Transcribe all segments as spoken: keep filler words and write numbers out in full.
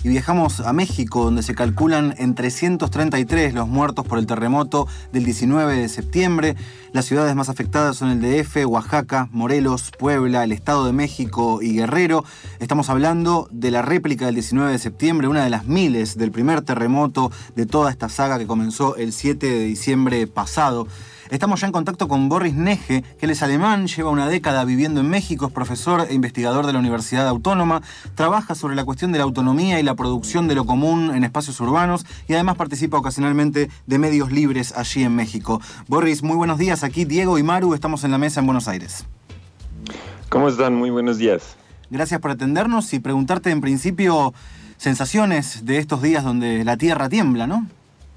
y viajamos a México, donde se calculan en trescientos treinta y tres los muertos por el terremoto del diecinueve de septiembre. Las ciudades más afectadas son el D F, Oaxaca, Morelos, Puebla, el Estado de México y Guerrero. Estamos hablando de la réplica del diecinueve de septiembre, una de las miles del primer terremoto de toda esta saga que comenzó el siete de diciembre pasado. Estamos ya en contacto con Boris Nege, que él es alemán, lleva una década viviendo en México, es profesor e investigador de la Universidad Autónoma, trabaja sobre la cuestión de la autonomía y la producción de lo común en espacios urbanos y además participa ocasionalmente de medios libres allí en México. Boris, muy buenos días. Aquí Diego y Maru, estamos en la mesa en Buenos Aires. ¿Cómo están? Muy buenos días. Gracias por atendernos y preguntarte en principio sensaciones de estos días donde la tierra tiembla, ¿no?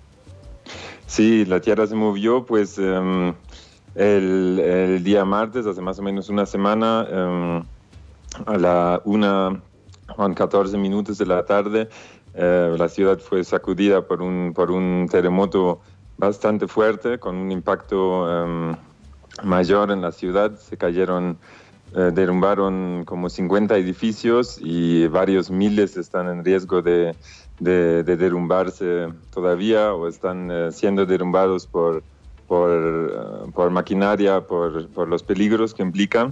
Sí, la tierra se movió pues um, el, el día martes, hace más o menos una semana, um, a la una con catorce minutos de la tarde. Uh, la ciudad fue sacudida por un, por un terremoto bastante fuerte, con un impacto um, mayor en la ciudad. Se cayeron, uh, derrumbaron como cincuenta edificios y varios miles están en riesgo de De, de derrumbarse todavía o están uh, siendo derrumbados por, por, uh, por maquinaria, por, por los peligros que implican.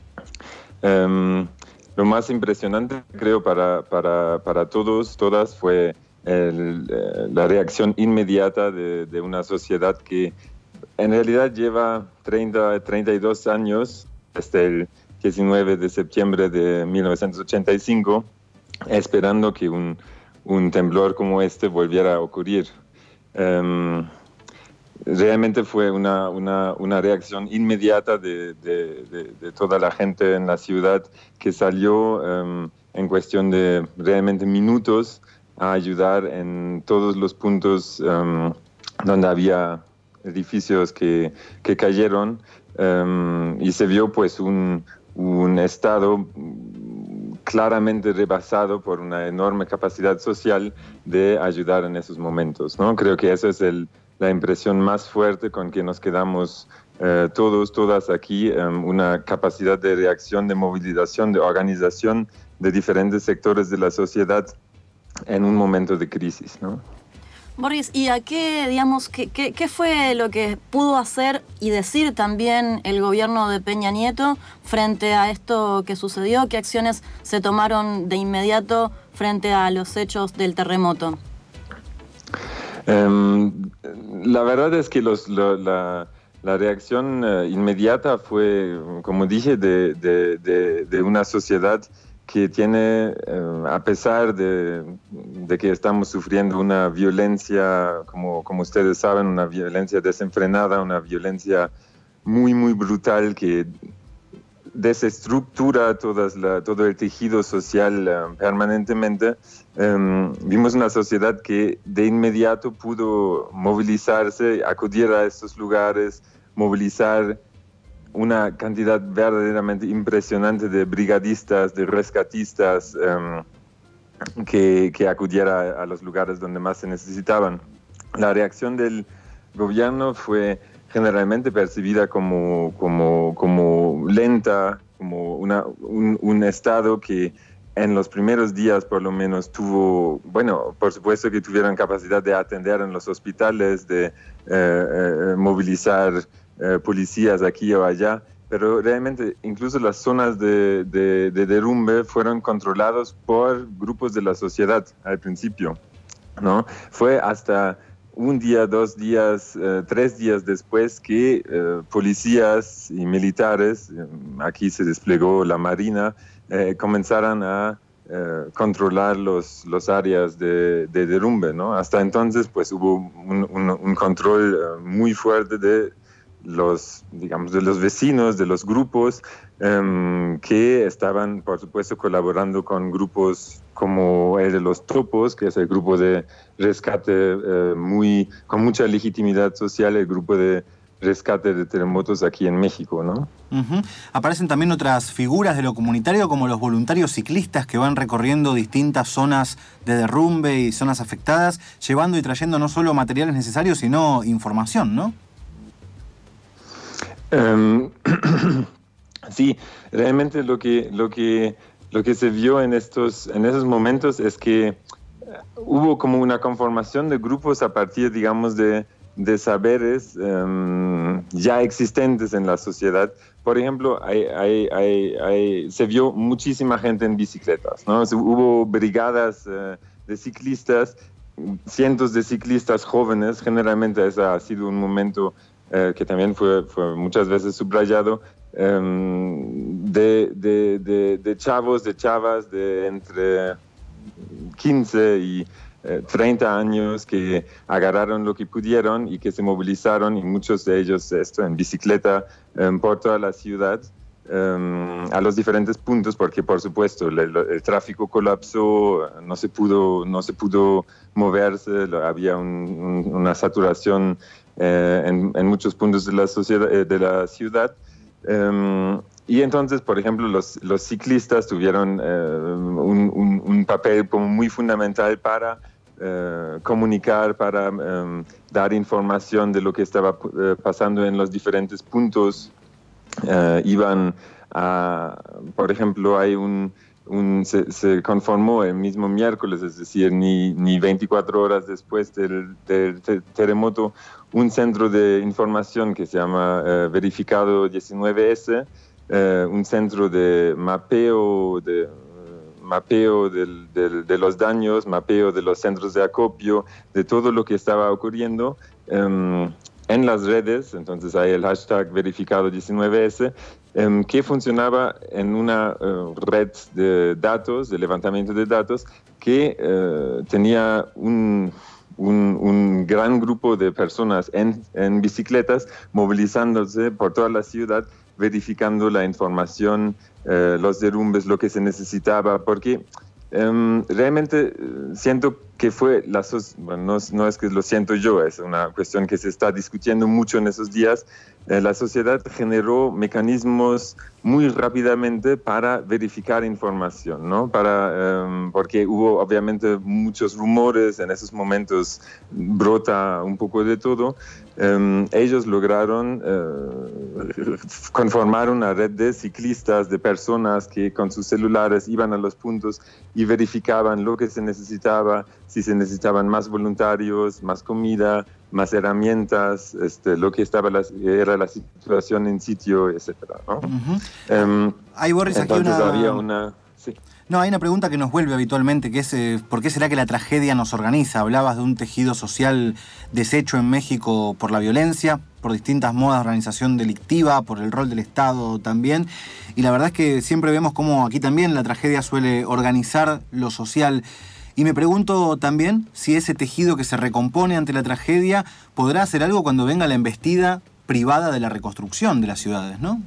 Um, lo más impresionante, creo, para, para, para todos, todas, fue el, uh, la reacción inmediata de, de una sociedad que en realidad lleva treinta, treinta y dos años, desde el diecinueve de septiembre de mil novecientos ochenta y cinco, esperando que un un temblor como este volviera a ocurrir. Um, realmente fue una, una, una reacción inmediata de, de, de, de toda la gente en la ciudad que salió um, en cuestión de realmente minutos a ayudar en todos los puntos um, donde había edificios que, que cayeron, um, y se vio pues un, un estado claramente rebasado por una enorme capacidad social de ayudar en esos momentos, ¿no? Creo que esa es el, la impresión más fuerte con que nos quedamos eh, todos, todas aquí, um, una capacidad de reacción, de movilización, de organización de diferentes sectores de la sociedad en un momento de crisis, ¿no? Boris, ¿y a qué, digamos, qué, qué, qué fue lo que pudo hacer y decir también el gobierno de Peña Nieto frente a esto que sucedió? ¿Qué acciones se tomaron de inmediato frente a los hechos del terremoto? Um, la verdad es que los, lo, la, la reacción uh, inmediata fue, como dije, de, de, de, de una sociedad que tiene, eh, a pesar de, de que estamos sufriendo una violencia, como, como ustedes saben, una violencia desenfrenada, una violencia muy, muy brutal que desestructura todas la, todo el tejido social uh, permanentemente, um, vimos una sociedad que de inmediato pudo movilizarse, acudir a estos lugares, movilizar una cantidad verdaderamente impresionante de brigadistas, de rescatistas um, que, que acudiera a, a los lugares donde más se necesitaban. La reacción del gobierno fue generalmente percibida como, como, como lenta, como una, un, un estado que en los primeros días por lo menos tuvo, bueno, por supuesto que tuvieron capacidad de atender en los hospitales, de eh, eh, movilizar Eh, policías aquí o allá, pero realmente incluso las zonas de, de, de derrumbe fueron controlados por grupos de la sociedad al principio, ¿no? Fue hasta un día, dos días, eh, tres días después que eh, policías y militares, eh, aquí se desplegó la Marina, eh, comenzaron a eh, controlar los, los áreas de, de derrumbe, ¿no? Hasta entonces pues hubo un, un, un control eh, muy fuerte de los, digamos, de los vecinos, de los grupos um, que estaban, por supuesto, colaborando con grupos como el de los Topos, que es el grupo de rescate uh, muy, con mucha legitimidad social, el grupo de rescate de terremotos aquí en México, ¿no? Uh-huh. Aparecen también otras figuras de lo comunitario, como los voluntarios ciclistas que van recorriendo distintas zonas de derrumbe y zonas afectadas, llevando y trayendo no solo materiales necesarios, sino información, ¿no? Um, sí, realmente lo que, lo que, lo que se vio en estos, en esos momentos es que hubo como una conformación de grupos a partir, digamos, de, de saberes um, ya existentes en la sociedad. Por ejemplo, hay, hay, hay, hay, se vio muchísima gente en bicicletas, ¿no? Hubo brigadas uh, de ciclistas, cientos de ciclistas jóvenes. Generalmente ese ha sido un momento uh, que también fue, fue muchas veces subrayado, um, de, de, de, de chavos, de chavas de entre quince y eh, treinta años que agarraron lo que pudieron y que se movilizaron, y muchos de ellos esto en bicicleta um, por toda la ciudad um, a los diferentes puntos, porque por supuesto el, el tráfico colapsó, no se pudo, no se pudo moverse, había un, un, una saturación eh, en, en muchos puntos de la, sociedad, eh, de la ciudad. Um, Y entonces, por ejemplo, los, los ciclistas tuvieron eh, un, un, un papel como muy fundamental para eh, comunicar, para eh, dar información de lo que estaba eh, pasando en los diferentes puntos. Eh, iban a, por ejemplo, hay un, un se, se conformó el mismo miércoles, es decir, ni, ni veinticuatro horas después del, del terremoto, un centro de información que se llama eh, Verificado diecinueve ese, Uh, un centro de mapeo, de, uh, mapeo del, del, de los daños, mapeo de los centros de acopio, de todo lo que estaba ocurriendo um, en las redes. Entonces hay el hashtag verificado diecinueve ese, um, que funcionaba en una uh, red de datos, de levantamiento de datos, que uh, tenía un... Un, un gran grupo de personas en, en bicicletas movilizándose por toda la ciudad, verificando la información, eh, los derrumbes, lo que se necesitaba, porque um, realmente siento que fue la so- bueno, no, no es que lo siento yo, es una cuestión que se está discutiendo mucho en esos días. Eh, la sociedad generó mecanismos muy rápidamente para verificar información, ¿no? Para, um, porque hubo obviamente muchos rumores, en esos momentos brota un poco de todo. Um, ellos lograron uh, conformar una red de ciclistas, de personas que con sus celulares iban a los puntos y verificaban lo que se necesitaba, si se necesitaban más voluntarios, más comida, más herramientas, este, lo que estaba la, era la situación en sitio, etcétera, ¿no? Uh-huh. um, Ahí, Boris, entonces aquí una... había una... Sí. No, hay una pregunta que nos vuelve habitualmente, que es eh, ¿por qué será que la tragedia nos organiza? Hablabas de un tejido social deshecho en México por la violencia, por distintas modas de organización delictiva, por el rol del Estado también, y la verdad es que siempre vemos cómo aquí también la tragedia suele organizar lo social. Y me pregunto también si ese tejido que se recompone ante la tragedia podrá hacer algo cuando venga la embestida privada de la reconstrucción de las ciudades, ¿no?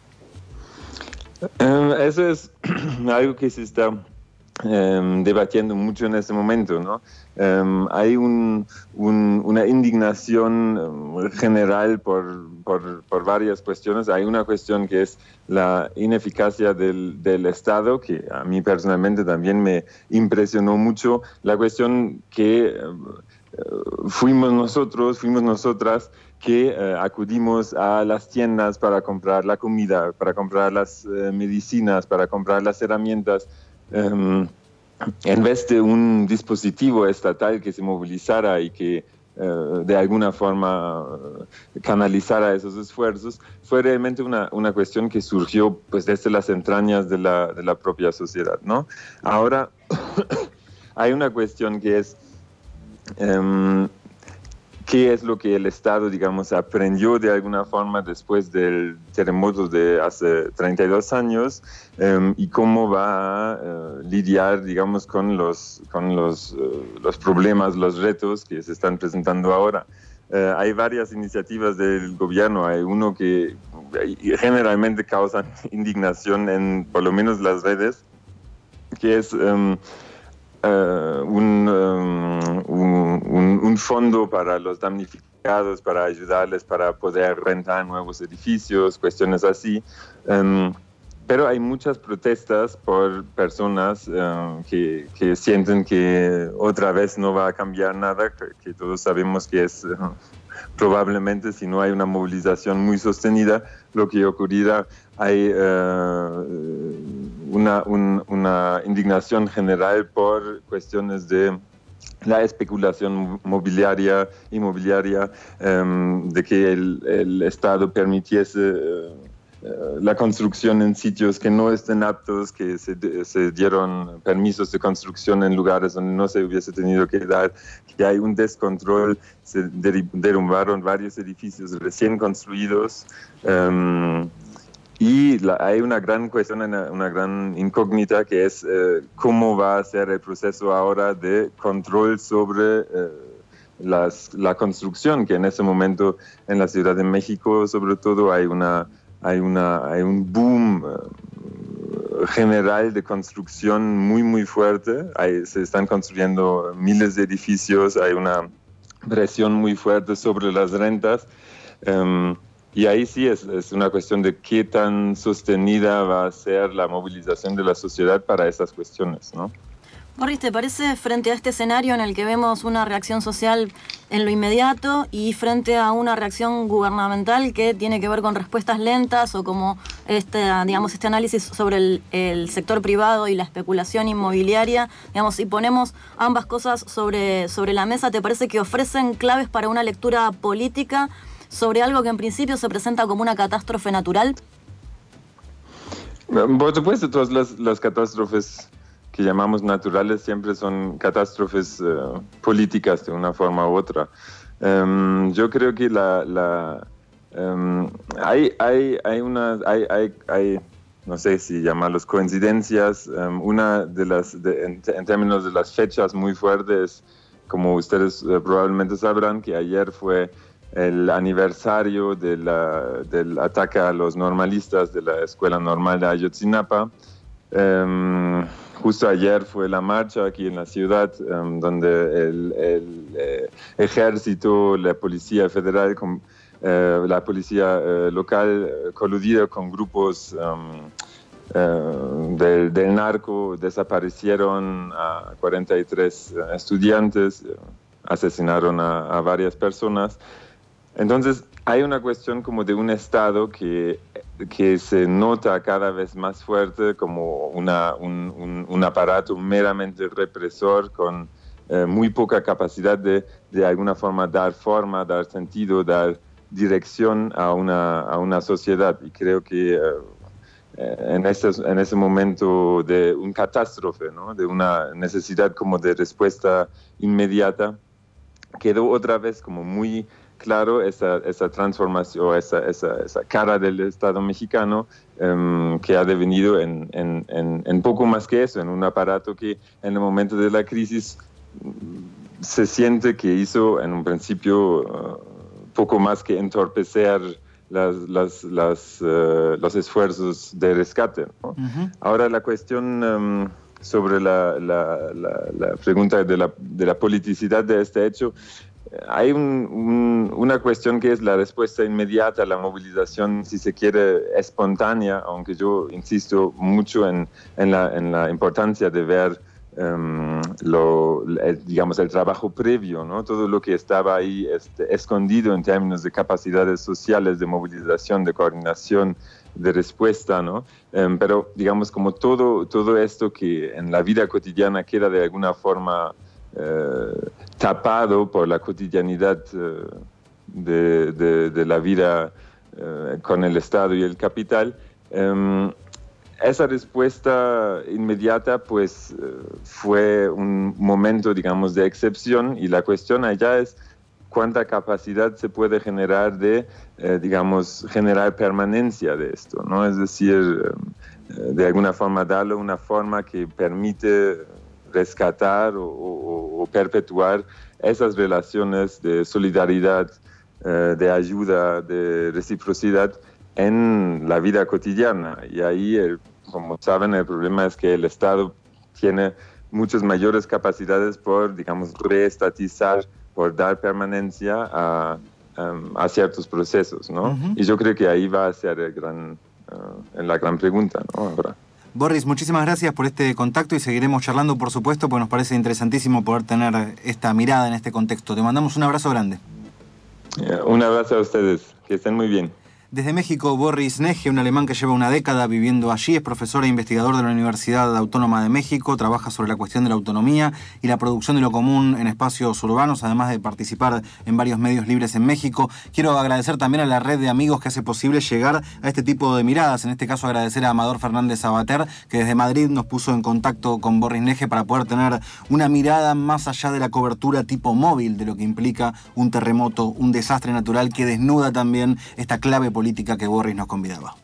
Um, eso es algo que se está um, debatiendo mucho en este momento, ¿no? Um, hay un, un, una indignación um, general por, por, por varias cuestiones. Hay una cuestión que es la ineficacia del, del Estado, que a mí personalmente también me impresionó mucho. La cuestión que uh, fuimos nosotros, fuimos nosotras, que uh, acudimos a las tiendas para comprar la comida, para comprar las uh, medicinas, para comprar las herramientas, um, en vez de un dispositivo estatal que se movilizara y que uh, de alguna forma uh, canalizara esos esfuerzos, fue realmente una, una cuestión que surgió pues, desde las entrañas de la, de la propia sociedad, ¿no? Ahora, hay una cuestión que es... Um, ¿Qué es lo que el Estado, digamos, aprendió de alguna forma después del terremoto de hace treinta y dos años um, y cómo va a uh, lidiar, digamos, con los, con los, uh, los problemas, los retos que se están presentando ahora? Uh, hay varias iniciativas del gobierno. Hay uno que generalmente causa indignación en por lo menos las redes, que es... Um, Uh, un, um, un, un, un fondo para los damnificados, para ayudarles para poder rentar nuevos edificios, cuestiones así. Um, pero hay muchas protestas por personas uh, que, que sienten que otra vez no va a cambiar nada, que, que todos sabemos que es uh, probablemente, si no hay una movilización muy sostenida, lo que ocurrirá. Hay uh, una, un, una indignación general por cuestiones de la especulación mobiliaria, inmobiliaria, um, de que el, el Estado permitiese uh, la construcción en sitios que no estén aptos, que se, se dieron permisos de construcción en lugares donde no se hubiese tenido que dar, que hay un descontrol, se derrumbaron varios edificios recién construidos, um, y la, hay una gran cuestión, una, una gran incógnita, que es eh, cómo va a ser el proceso ahora de control sobre eh, las, la construcción, que en ese momento en la Ciudad de México sobre todo hay una Hay, una, hay un boom uh, general de construcción muy, muy fuerte. Hay, se están construyendo miles de edificios, hay una presión muy fuerte sobre las rentas. Um, y ahí sí es, es una cuestión de qué tan sostenida va a ser la movilización de la sociedad para esas cuestiones, ¿no? Boris, ¿te parece, frente a este escenario en el que vemos una reacción social en lo inmediato y frente a una reacción gubernamental que tiene que ver con respuestas lentas o como este, digamos, este análisis sobre el, el sector privado y la especulación inmobiliaria, digamos, si ponemos ambas cosas sobre, sobre la mesa, ¿te parece que ofrecen claves para una lectura política sobre algo que en principio se presenta como una catástrofe natural? Por supuesto, todas las, las catástrofes que llamamos naturales siempre son catástrofes uh, políticas de una forma u otra. Um, yo creo que la, la um, hay, hay, hay una, hay, hay, hay, no sé si llamarlos coincidencias. Um, una de las, de, en, en términos de las fechas muy fuertes, como ustedes uh, probablemente sabrán, que ayer fue el aniversario de la, del ataque a los normalistas de la Escuela Normal de Ayotzinapa. Um, justo ayer fue la marcha aquí en la ciudad, um, donde el, el eh, ejército, la policía federal, con, eh, la policía eh, local, eh, coludida con grupos um, eh, del, del narco, desaparecieron a cuarenta y tres estudiantes, eh, asesinaron a, a varias personas. Entonces, hay una cuestión como de un Estado que, que se nota cada vez más fuerte como una, un, un, un aparato meramente represor con eh, muy poca capacidad de, de alguna forma, dar forma, dar sentido, dar dirección a una, a una sociedad. Y creo que eh, en, ese, en ese momento de un catástrofe, ¿no? De una necesidad como de respuesta inmediata, quedó otra vez como muy claro esa, esa transformación, esa, esa, esa cara del Estado mexicano um, que ha devenido en, en, en, en poco más que eso, en un aparato que en el momento de la crisis se siente que hizo en un principio uh, poco más que entorpecer las, las, las, uh, los esfuerzos de rescate, ¿no? Uh-huh. Ahora la cuestión um, sobre la, la, la, la pregunta de la, de la politicidad de este hecho. Hay un, un, una cuestión que es la respuesta inmediata, la movilización, si se quiere, espontánea, aunque yo insisto mucho en, en, la, en la importancia de ver um, lo, el, digamos, el trabajo previo, ¿no? Todo lo que estaba ahí este, escondido en términos de capacidades sociales, de movilización, de coordinación, de respuesta, ¿no? Um, pero, digamos, como todo, todo esto que en la vida cotidiana queda de alguna forma Eh, tapado por la cotidianidad eh, de, de, de la vida eh, con el Estado y el capital. Eh, esa respuesta inmediata pues eh, fue un momento, digamos, de excepción, y la cuestión allá es cuánta capacidad se puede generar de, eh, digamos, generar permanencia de esto, ¿no? Es decir, eh, de alguna forma darle una forma que permite rescatar o, o, o perpetuar esas relaciones de solidaridad, eh, de ayuda, de reciprocidad en la vida cotidiana. Y ahí, el, como saben, el problema es que el Estado tiene muchas mayores capacidades por, digamos, reestatizar, por dar permanencia a, um, a ciertos procesos, ¿no? Uh-huh. Y yo creo que ahí va a ser el gran, uh, la gran pregunta, ¿no? Ahora. Boris, muchísimas gracias por este contacto y seguiremos charlando, por supuesto, porque nos parece interesantísimo poder tener esta mirada en este contexto. Te mandamos un abrazo grande. Un abrazo a ustedes, que estén muy bien. Desde México, Boris Nege, un alemán que lleva una década viviendo allí, es profesor e investigador de la Universidad Autónoma de México, trabaja sobre la cuestión de la autonomía y la producción de lo común en espacios urbanos, además de participar en varios medios libres en México. Quiero agradecer también a la red de amigos que hace posible llegar a este tipo de miradas, en este caso agradecer a Amador Fernández Sabater, que desde Madrid nos puso en contacto con Boris Nege para poder tener una mirada más allá de la cobertura tipo móvil de lo que implica un terremoto, un desastre natural que desnuda también esta clave política que Boris nos convidaba.